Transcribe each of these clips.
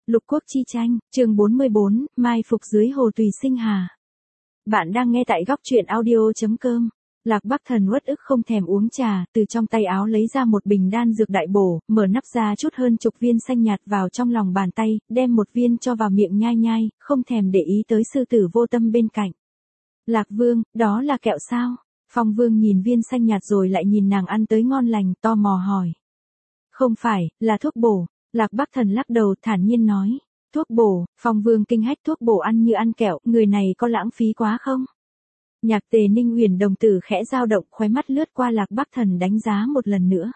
Lục quốc chi tranh, chương 44, mai phục dưới hồ Tùy Sinh Hà. Bạn đang nghe tại góc truyện audio.com. Lạc Bắc Thần uất ức không thèm uống trà, từ trong tay áo lấy ra một bình đan dược đại bổ, mở nắp ra chút hơn chục viên xanh nhạt vào trong lòng bàn tay, đem một viên cho vào miệng nhai nhai, không thèm để ý tới sư tử Vô Tâm bên cạnh. Lạc Vương, đó là kẹo sao? Phong Vương nhìn viên xanh nhạt rồi lại nhìn nàng ăn tới ngon lành, tò mò hỏi. Không phải, là thuốc bổ. Lạc Bắc Thần lắc đầu thản nhiên nói. Thuốc bổ, Phong Vương kinh hách, thuốc bổ ăn như ăn kẹo, người này có lãng phí quá không? Nhạc Tề Ninh Uyển đồng tử khẽ dao động, khóe mắt lướt qua Lạc Bắc Thần đánh giá một lần nữa.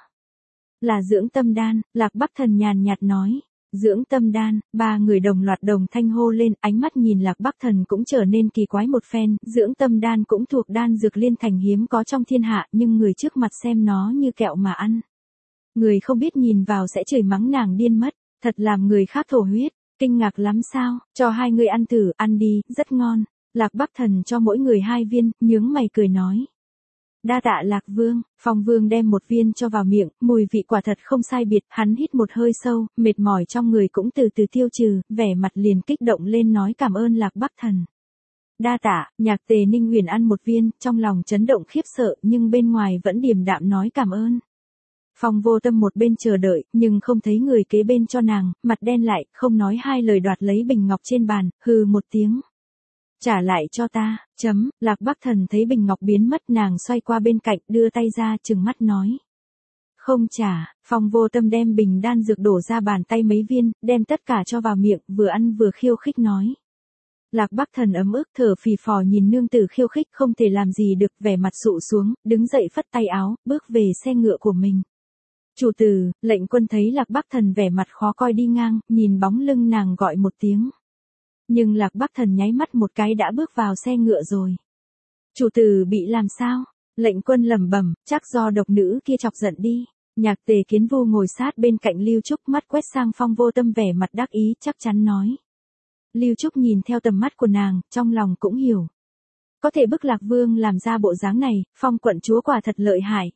Là dưỡng tâm đan, Lạc Bắc Thần nhàn nhạt nói. Dưỡng tâm đan, ba người đồng loạt đồng thanh hô lên, ánh mắt nhìn Lạc Bắc Thần cũng trở nên kỳ quái một phen, dưỡng tâm đan cũng thuộc đan dược liên thành hiếm có trong thiên hạ, nhưng người trước mặt xem nó như kẹo mà ăn. Người không biết nhìn vào sẽ chửi mắng nàng điên mất, thật làm người khác thổ huyết, kinh ngạc lắm sao, cho hai người ăn thử, ăn đi, rất ngon. Lạc Bắc Thần cho mỗi người 2 viên, nhướng mày cười nói. Đa tạ Lạc Vương, Phong Vương đem một viên cho vào miệng, mùi vị quả thật không sai biệt, hắn hít một hơi sâu, mệt mỏi trong người cũng từ từ tiêu trừ, vẻ mặt liền kích động lên nói cảm ơn Lạc Bắc Thần. Đa tạ, Nhạc Tề Ninh Uyển ăn một viên, trong lòng chấn động khiếp sợ, nhưng bên ngoài vẫn điềm đạm nói cảm ơn. Phong Vô Tâm một bên chờ đợi, nhưng không thấy người kế bên cho nàng, mặt đen lại, không nói hai lời đoạt lấy bình ngọc trên bàn, hừ một tiếng. Trả lại cho ta, Lạc Bắc Thần thấy bình ngọc biến mất, nàng xoay qua bên cạnh, đưa tay ra, trừng mắt nói. Không trả, Phong Vô Tâm đem bình đan dược đổ ra bàn tay mấy viên, đem tất cả cho vào miệng, vừa ăn vừa khiêu khích nói. Lạc Bắc Thần ấm ức thở phì phò nhìn nương tử khiêu khích không thể làm gì được, vẻ mặt sụ xuống, đứng dậy phất tay áo, bước về xe ngựa của mình. Chủ tử, lệnh quân thấy Lạc Bắc Thần vẻ mặt khó coi đi ngang, nhìn bóng lưng nàng gọi một tiếng. Nhưng Lạc Bắc Thần nháy mắt một cái đã bước vào xe ngựa rồi. Chủ tử bị làm sao? Lệnh quân lẩm bẩm, chắc do độc nữ kia chọc giận đi. Nhạc Tề Kiến Vu ngồi sát bên cạnh Lưu Trúc, mắt quét sang Phong Vô Tâm vẻ mặt đắc ý, chắc chắn nói. Lưu Trúc nhìn theo tầm mắt của nàng, trong lòng cũng hiểu. Có thể bức Lạc Vương làm ra bộ dáng này, Phong quận chúa quả thật lợi hại.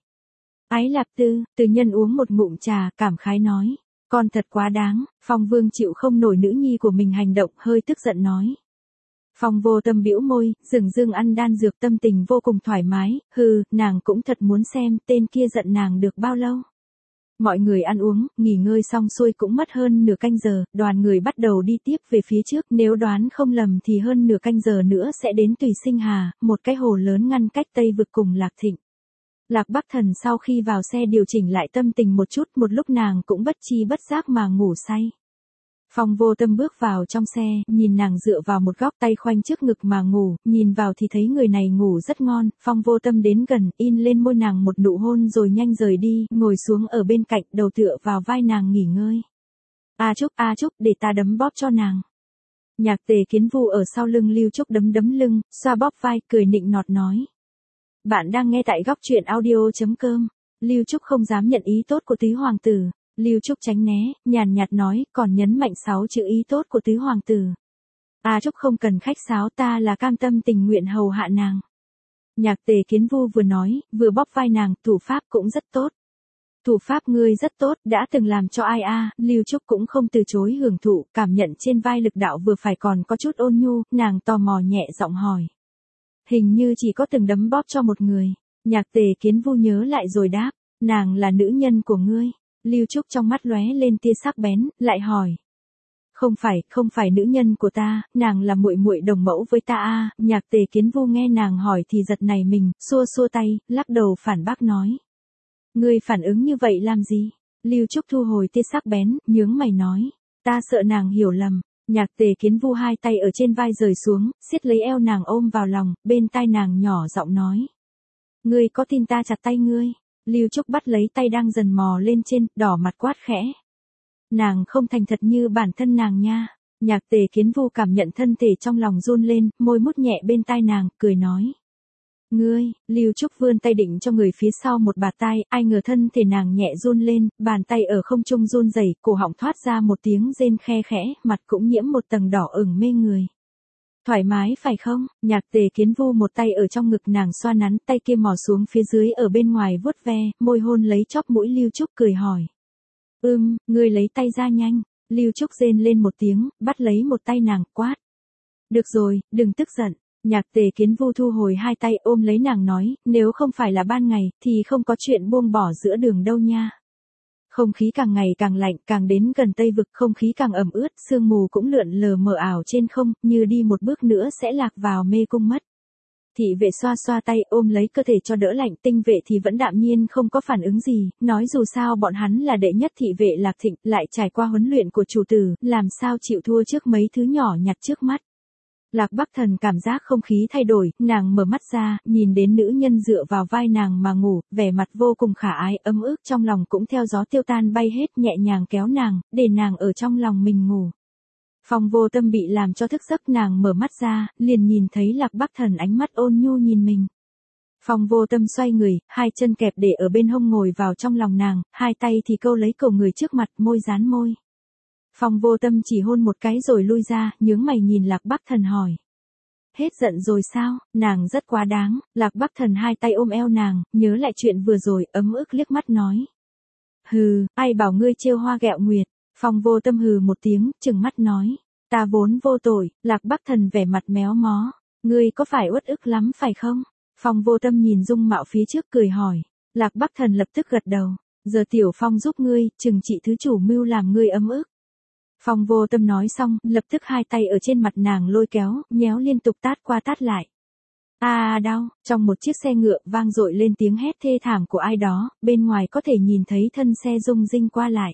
Ái Lạc Tư, từ nhân uống một ngụm trà, cảm khái nói. Con thật quá đáng, Phong Vương chịu không nổi nữ nhi của mình hành động, hơi tức giận nói. Phong Vô Tâm bĩu môi, dừng dưng ăn đan dược, tâm tình vô cùng thoải mái, nàng cũng thật muốn xem tên kia giận nàng được bao lâu. Mọi người ăn uống, nghỉ ngơi xong xuôi cũng mất hơn nửa canh giờ, đoàn người bắt đầu đi tiếp về phía trước, nếu đoán không lầm thì hơn nửa canh giờ nữa sẽ đến Tùy Sinh Hà, một cái hồ lớn ngăn cách Tây Vực cùng Lạc Thịnh. Lạc Bắc Thần sau khi vào xe điều chỉnh lại tâm tình một chút, một lúc nàng cũng bất chi bất giác mà ngủ say. Phong Vô Tâm bước vào trong xe, nhìn nàng dựa vào một góc, tay khoanh trước ngực mà ngủ, nhìn vào thì thấy người này ngủ rất ngon, Phong Vô Tâm đến gần, in lên môi nàng một nụ hôn rồi nhanh rời đi, ngồi xuống ở bên cạnh, đầu tựa vào vai nàng nghỉ ngơi. A Trúc, để ta đấm bóp cho nàng. Nhạc Tề Kiến Vu ở sau lưng Lưu Trúc đấm lưng, xoa bóp vai, cười nịnh nọt nói. Bạn đang nghe tại góc truyện audio.com. Lưu Trúc không dám nhận ý tốt của tứ hoàng tử. Lưu Trúc tránh né, nhàn nhạt nói, còn nhấn mạnh 6 chữ ý tốt của tứ hoàng tử. A Trúc không cần khách sáo, ta là cam tâm tình nguyện hầu hạ nàng. Nhạc Tề Kiến Vu vừa nói, vừa bóp vai nàng, thủ pháp cũng rất tốt. Thủ pháp ngươi rất tốt, đã từng làm cho ai a? Lưu Trúc cũng không từ chối hưởng thụ, cảm nhận trên vai lực đạo vừa phải còn có chút ôn nhu, nàng tò mò nhẹ giọng hỏi. Hình như chỉ có từng đấm bóp cho một người. Nhạc Tề Kiến Vu nhớ lại rồi đáp, nàng là nữ nhân của ngươi. Lưu Trúc trong mắt lóe lên tia sắc bén, lại hỏi. Không phải nữ nhân của ta, nàng là muội muội đồng mẫu với ta a. Nhạc Tề Kiến Vu nghe nàng hỏi thì giật nảy mình, xua tay, lắc đầu phản bác nói. Ngươi phản ứng như vậy làm gì? Lưu Trúc thu hồi tia sắc bén, nhướng mày nói. Ta sợ nàng hiểu lầm. Nhạc Tề Kiến Vu hai tay ở trên vai rời xuống, siết lấy eo nàng ôm vào lòng, bên tai nàng nhỏ giọng nói. Ngươi có tin ta chặt tay ngươi? Lưu Trúc bắt lấy tay đang dần mò lên trên, đỏ mặt quát khẽ. Nàng không thành thật như bản thân nàng nha. Nhạc Tề Kiến Vu cảm nhận thân thể trong lòng run lên, môi mút nhẹ bên tai nàng, cười nói. Ngươi, Lưu Trúc vươn tay định cho người phía sau một bạt tai, ai ngờ thân thể nàng nhẹ run lên, bàn tay ở không trung run rẩy, cổ họng thoát ra một tiếng rên khe khẽ, mặt cũng nhiễm một tầng đỏ ửng mê người. Thoải mái phải không? Nhạc Tề Kiến Vu một tay ở trong ngực nàng xoa nắn, tay kia mò xuống phía dưới ở bên ngoài vuốt ve, môi hôn lấy chóp mũi Lưu Trúc cười hỏi. Ngươi lấy tay ra nhanh. Lưu Trúc rên lên một tiếng, bắt lấy một tay nàng, quát. Được rồi, đừng tức giận. Nhạc Tề Kiến Vu thu hồi hai tay ôm lấy nàng nói, nếu không phải là ban ngày, thì không có chuyện buông bỏ giữa đường đâu nha. Không khí càng ngày càng lạnh, càng đến gần Tây Vực, không khí càng ẩm ướt, sương mù cũng lượn lờ mờ ảo trên không, như đi một bước nữa sẽ lạc vào mê cung mất. Thị vệ xoa xoa tay ôm lấy cơ thể cho đỡ lạnh, tinh vệ thì vẫn đạm nhiên không có phản ứng gì, nói dù sao bọn hắn là đệ nhất thị vệ Lạc Thịnh, lại trải qua huấn luyện của chủ tử, làm sao chịu thua trước mấy thứ nhỏ nhặt trước mắt. Lạc Bắc Thần cảm giác không khí thay đổi, nàng mở mắt ra, nhìn đến nữ nhân dựa vào vai nàng mà ngủ, vẻ mặt vô cùng khả ái, ấm ức trong lòng cũng theo gió tiêu tan bay hết, nhẹ nhàng kéo nàng, để nàng ở trong lòng mình ngủ. Phong Vô Tâm bị làm cho thức giấc, nàng mở mắt ra, liền nhìn thấy Lạc Bắc Thần ánh mắt ôn nhu nhìn mình. Phong Vô Tâm xoay người, hai chân kẹp để ở bên hông ngồi vào trong lòng nàng, hai tay thì câu lấy cổ người trước mặt, môi dán môi. Phong Vô Tâm chỉ hôn một cái rồi lui ra, nhướng mày nhìn Lạc Bắc Thần hỏi. Hết giận rồi sao? Nàng rất quá đáng. Lạc Bắc Thần hai tay ôm eo nàng, nhớ lại chuyện vừa rồi, ấm ức liếc mắt nói. Hừ, ai bảo ngươi trêu hoa ghẹo nguyệt. Phong Vô Tâm hừ một tiếng, trừng mắt nói. Ta vốn vô tội. Lạc Bắc Thần vẻ mặt méo mó. Ngươi có phải uất ức lắm phải không? Phong Vô Tâm nhìn dung mạo phía trước cười hỏi. Lạc Bắc Thần lập tức gật đầu. Giờ Tiểu Phong giúp ngươi, chừng trị thứ chủ mưu làm ngươi ấm ức. Phong Vô Tâm nói xong, lập tức hai tay ở trên mặt nàng lôi kéo, nhéo liên tục tát qua tát lại. Đau, trong một chiếc xe ngựa vang dội lên tiếng hét thê thảm của ai đó, bên ngoài có thể nhìn thấy thân xe rung rinh qua lại.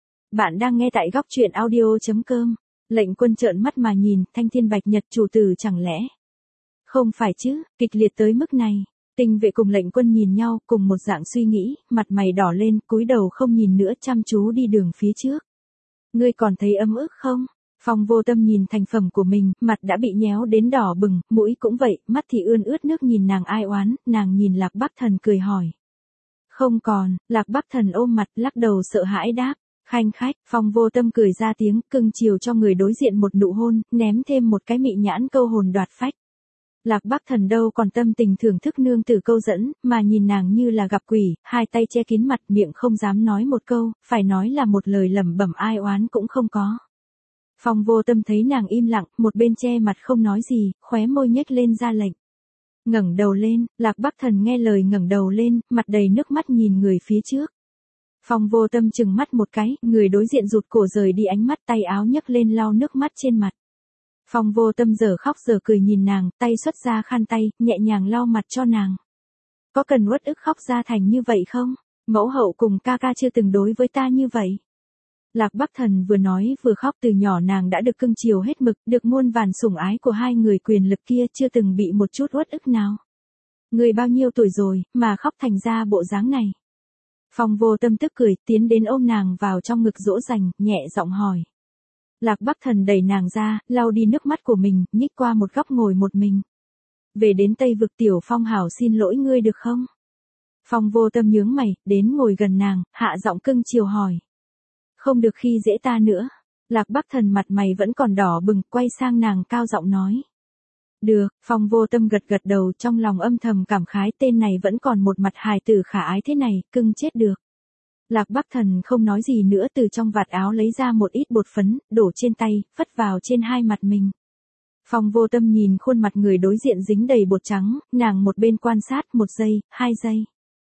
Bạn đang nghe tại góc truyện audio.com. Lệnh Quân trợn mắt mà nhìn, Thanh Thiên Bạch Nhật chủ tử chẳng lẽ. Không phải chứ, kịch liệt tới mức này. Tinh vệ cùng Lệnh Quân nhìn nhau, cùng một dạng suy nghĩ, mặt mày đỏ lên, cúi đầu không nhìn nữa, chăm chú đi đường phía trước. Ngươi còn thấy ấm ức không? Phong Vô Tâm nhìn thành phẩm của mình, mặt đã bị nhéo đến đỏ bừng, mũi cũng vậy, mắt thì ươn ướt nước nhìn nàng ai oán, nàng nhìn Lạc Bắc Thần cười hỏi. Không còn, Lạc Bắc Thần ôm mặt lắc đầu sợ hãi đáp. Khanh khách, Phong Vô Tâm cười ra tiếng, cưng chiều cho người đối diện một nụ hôn, ném thêm một cái mị nhãn câu hồn đoạt phách. Lạc Bắc Thần đâu còn tâm tình thưởng thức nương tử câu dẫn, mà nhìn nàng như là gặp quỷ, hai tay che kín mặt, miệng không dám nói một câu, phải nói là một lời lẩm bẩm ai oán cũng không có. Phong Vô Tâm thấy nàng im lặng, một bên che mặt không nói gì, khóe môi nhếch lên ra lệnh. Ngẩng đầu lên, Lạc Bắc Thần nghe lời ngẩng đầu lên, mặt đầy nước mắt nhìn người phía trước. Phong Vô Tâm chừng mắt một cái, người đối diện rụt cổ rời đi ánh mắt, tay áo nhấc lên lau nước mắt trên mặt. Phong Vô Tâm giờ khóc giờ cười nhìn nàng, tay xuất ra khăn tay, nhẹ nhàng lau mặt cho nàng. Có cần uất ức khóc ra thành như vậy không? Mẫu hậu cùng ca ca chưa từng đối với ta như vậy. Lạc Bắc Thần vừa nói vừa khóc, từ nhỏ nàng đã được cưng chiều hết mực, được muôn vàn sủng ái của hai người quyền lực kia, chưa từng bị một chút uất ức nào. Người bao nhiêu tuổi rồi, mà khóc thành ra bộ dáng này. Phong Vô Tâm tức cười, tiến đến ôm nàng vào trong ngực dỗ dành, nhẹ giọng hỏi. Lạc Bắc Thần đẩy nàng ra, lau đi nước mắt của mình, nhích qua một góc ngồi một mình. Về đến Tây Vực Tiểu Phong hảo xin lỗi ngươi được không? Phong Vô Tâm nhướng mày, đến ngồi gần nàng, hạ giọng cưng chiều hỏi. Không được khi dễ ta nữa. Lạc Bắc Thần mặt mày vẫn còn đỏ bừng, quay sang nàng cao giọng nói. Được, Phong Vô Tâm gật gật đầu, trong lòng âm thầm cảm khái, tên này vẫn còn một mặt hài tử khả ái thế này, cưng chết được. Lạc Bắc Thần không nói gì nữa, từ trong vạt áo lấy ra một ít bột phấn, đổ trên tay, phất vào trên hai mặt mình. Phong Vô Tâm nhìn khuôn mặt người đối diện dính đầy bột trắng, nàng một bên quan sát, 1 giây, 2 giây.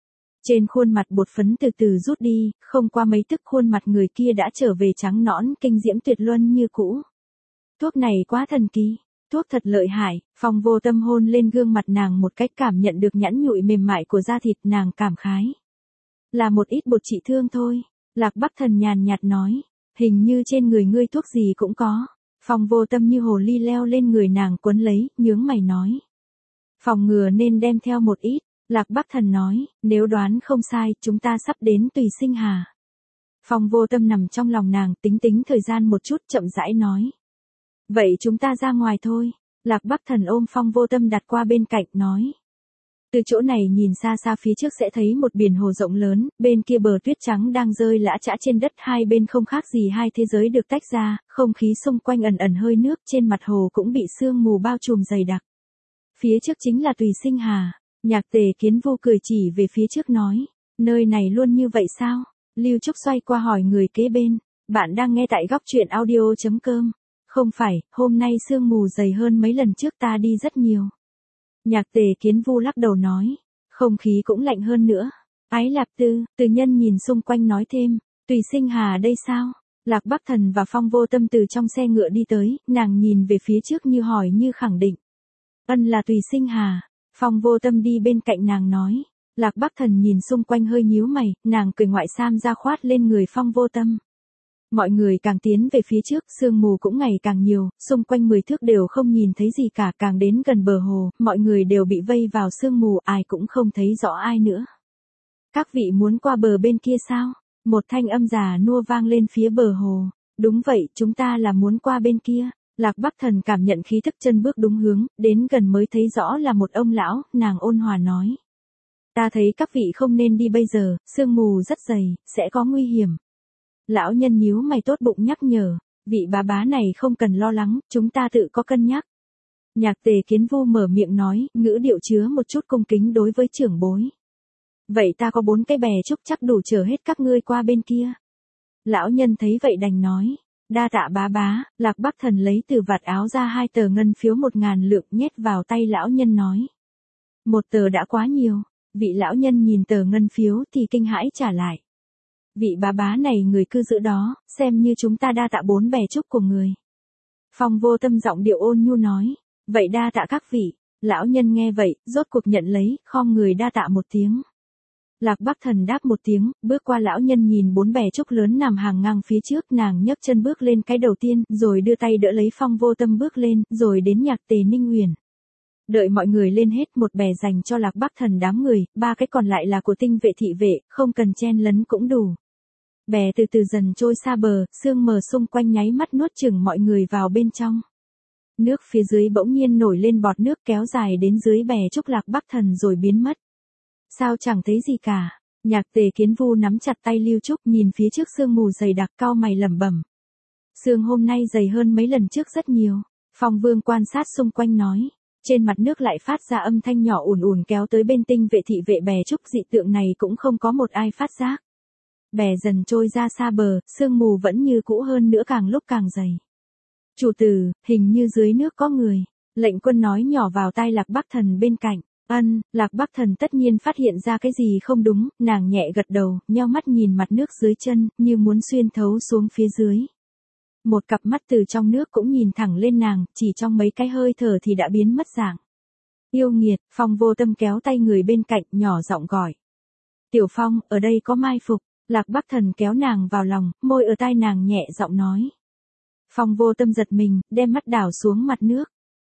Trên khuôn mặt bột phấn từ từ rút đi, không qua mấy tức khuôn mặt người kia đã trở về trắng nõn, kinh diễm tuyệt luân như cũ. Thuốc này quá thần kỳ, thuốc thật lợi hại. Phong Vô Tâm hôn lên gương mặt nàng một cách, cảm nhận được nhẵn nhụi mềm mại của da thịt, nàng cảm khái. Là một ít bột trị thương thôi. Lạc Bắc Thần nhàn nhạt nói. Hình như trên người ngươi thuốc gì cũng có. Phong Vô Tâm như hồ ly leo lên người nàng quấn lấy, nhướng mày nói. Phòng ngừa nên đem theo một ít. Lạc Bắc Thần nói, nếu đoán không sai, chúng ta sắp đến Tùy Sinh Hà. Phong Vô Tâm nằm trong lòng nàng, tính thời gian một chút, chậm rãi nói. Vậy chúng ta ra ngoài thôi. Lạc Bắc Thần ôm Phong Vô Tâm đặt qua bên cạnh, nói. Từ chỗ này nhìn xa xa phía trước sẽ thấy một biển hồ rộng lớn, bên kia bờ tuyết trắng đang rơi lã chã trên đất, hai bên không khác gì hai thế giới được tách ra, không khí xung quanh ẩn ẩn hơi nước, trên mặt hồ cũng bị sương mù bao trùm dày đặc. Phía trước chính là Tùy Sinh Hà. Nhạc Tề Kiến Vu cười chỉ về phía trước nói, nơi này luôn như vậy sao? Lưu Trúc xoay qua hỏi người kế bên, Bạn đang nghe tại góc truyện audio.com. Không phải, hôm nay sương mù dày hơn mấy lần trước ta đi rất nhiều. Nhạc Tề Kiến Vu lắc đầu nói. Không khí cũng lạnh hơn nữa. Ái Lạp Tư, Từ Nhân nhìn xung quanh nói thêm. Tùy Sinh Hà đây sao? Lạc Bắc Thần và Phong Vô Tâm từ trong xe ngựa đi tới, nàng nhìn về phía trước như hỏi như khẳng định. Ân là Tùy Sinh Hà. Phong Vô Tâm đi bên cạnh nàng nói. Lạc Bắc Thần nhìn xung quanh hơi nhíu mày, nàng cười ngoại sam ra khoát lên người Phong Vô Tâm. Mọi người càng tiến về phía trước, sương mù cũng ngày càng nhiều, xung quanh 10 thước đều không nhìn thấy gì cả, càng đến gần bờ hồ, mọi người đều bị vây vào sương mù, ai cũng không thấy rõ ai nữa. Các vị muốn qua bờ bên kia sao? Một thanh âm già nua vang lên phía bờ hồ. Đúng vậy, chúng ta là muốn qua bên kia. Lạc Bắc Thần cảm nhận khí thức chân bước đúng hướng, đến gần mới thấy rõ là một ông lão, nàng ôn hòa nói. Ta thấy các vị không nên đi bây giờ, sương mù rất dày, sẽ có nguy hiểm. Lão nhân nhíu mày tốt bụng nhắc nhở, vị bá này không cần lo lắng, chúng ta tự có cân nhắc. Nhạc Tề Kiến Vu mở miệng nói, ngữ điệu chứa một chút cung kính đối với trưởng bối. Vậy ta có 4 cái bè trúc chắc đủ chở hết các ngươi qua bên kia. Lão nhân thấy vậy đành nói, đa tạ bá. Lạc Bắc Thần lấy từ vạt áo ra 2 tờ ngân phiếu 1.000 lượng nhét vào tay lão nhân nói. 1 tờ đã quá nhiều, vị lão nhân nhìn tờ ngân phiếu thì kinh hãi trả lại. Vị bá này người cư giữ đó, xem như chúng ta đa tạ 4 bè trúc của người. Phong Vô Tâm giọng điệu ôn nhu nói, vậy đa tạ các vị. Lão nhân nghe vậy, rốt cuộc nhận lấy, khom người đa tạ một tiếng. Lạc Bắc Thần đáp một tiếng, bước qua lão nhân nhìn 4 bè trúc lớn nằm hàng ngang phía trước, nàng nhấc chân bước lên cái đầu tiên, rồi đưa tay đỡ lấy Phong Vô Tâm bước lên, rồi đến Nhạc Tề Ninh Uyển. Đợi mọi người lên hết, một bè dành cho Lạc Bắc Thần đám người, 3 cái còn lại là của tinh vệ thị vệ, không cần chen lấn cũng đủ. Bè từ từ dần trôi xa bờ, sương mờ xung quanh nháy mắt nuốt chửng mọi người vào bên trong. Nước phía dưới bỗng nhiên nổi lên bọt nước kéo dài đến dưới bè trúc Lạc Bắc Thần rồi biến mất. Sao chẳng thấy gì cả? Nhạc Tề Kiến Vu nắm chặt tay Lưu Trúc nhìn phía trước sương mù dày đặc cau mày lẩm bẩm. Sương hôm nay dày hơn mấy lần trước rất nhiều. Phong Vương quan sát xung quanh nói. Trên mặt nước lại phát ra âm thanh nhỏ ùn ùn kéo tới bên tinh vệ thị vệ bè trúc dị tượng này cũng không có một ai phát giác. Bè dần trôi ra xa bờ, sương mù vẫn như cũ hơn nữa càng lúc càng dày. Chủ tử, hình như dưới nước có người. Lệnh Quân nói nhỏ vào tai Lạc Bắc Thần bên cạnh. Ân, Lạc Bắc Thần tất nhiên phát hiện ra cái gì không đúng, nàng nhẹ gật đầu, nheo mắt nhìn mặt nước dưới chân, như muốn xuyên thấu xuống phía dưới. Một cặp mắt từ trong nước cũng nhìn thẳng lên nàng, chỉ trong mấy cái hơi thở thì đã biến mất dạng. Yêu nghiệt, Phong Vô Tâm kéo tay người bên cạnh, nhỏ giọng gọi. Tiểu Phong, ở đây có mai phục. Lạc Bắc Thần kéo nàng vào lòng, môi ở tai nàng nhẹ giọng nói. Phong Vô Tâm giật mình, đem mắt đảo xuống mặt nước.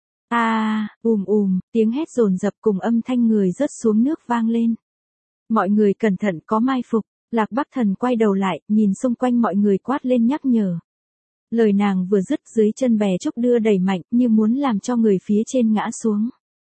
Tiếng hét dồn dập cùng âm thanh người rớt xuống nước vang lên. Mọi người cẩn thận có mai phục. Lạc Bắc Thần quay đầu lại, nhìn xung quanh mọi người quát lên nhắc nhở. Lời nàng vừa dứt dưới chân bè trúc đưa đẩy mạnh như muốn làm cho người phía trên ngã xuống.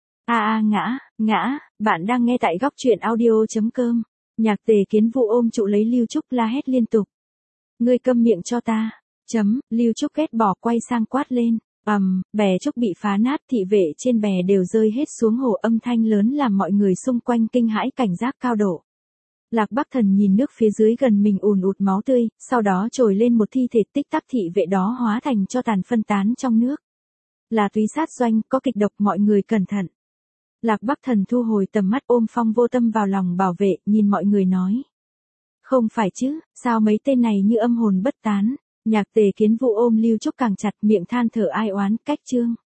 Ngã, bạn đang nghe tại góc truyện audio.com. Nhạc Tề Kiến Vu ôm trụ lấy Lưu Trúc la hét liên tục. Ngươi câm miệng cho ta. Lưu Trúc ghét bỏ quay sang quát lên. Bè trúc bị phá nát, thị vệ trên bè đều rơi hết xuống hồ, âm thanh lớn làm mọi người xung quanh kinh hãi cảnh giác cao độ. Lạc Bắc Thần nhìn nước phía dưới gần mình ùn ụt máu tươi, sau đó trồi lên một thi thể, tích tắc thị vệ đó hóa thành cho tàn phân tán trong nước. Là túy sát doanh, có kịch độc, mọi người cẩn thận. Lạc Bắc Thần thu hồi tầm mắt ôm Phong Vô Tâm vào lòng bảo vệ, nhìn mọi người nói. Không phải chứ, sao mấy tên này như âm hồn bất tán. Nhạc Tề Kiến Vu ôm Lưu Trúc càng chặt, miệng than thở ai oán, cách chương.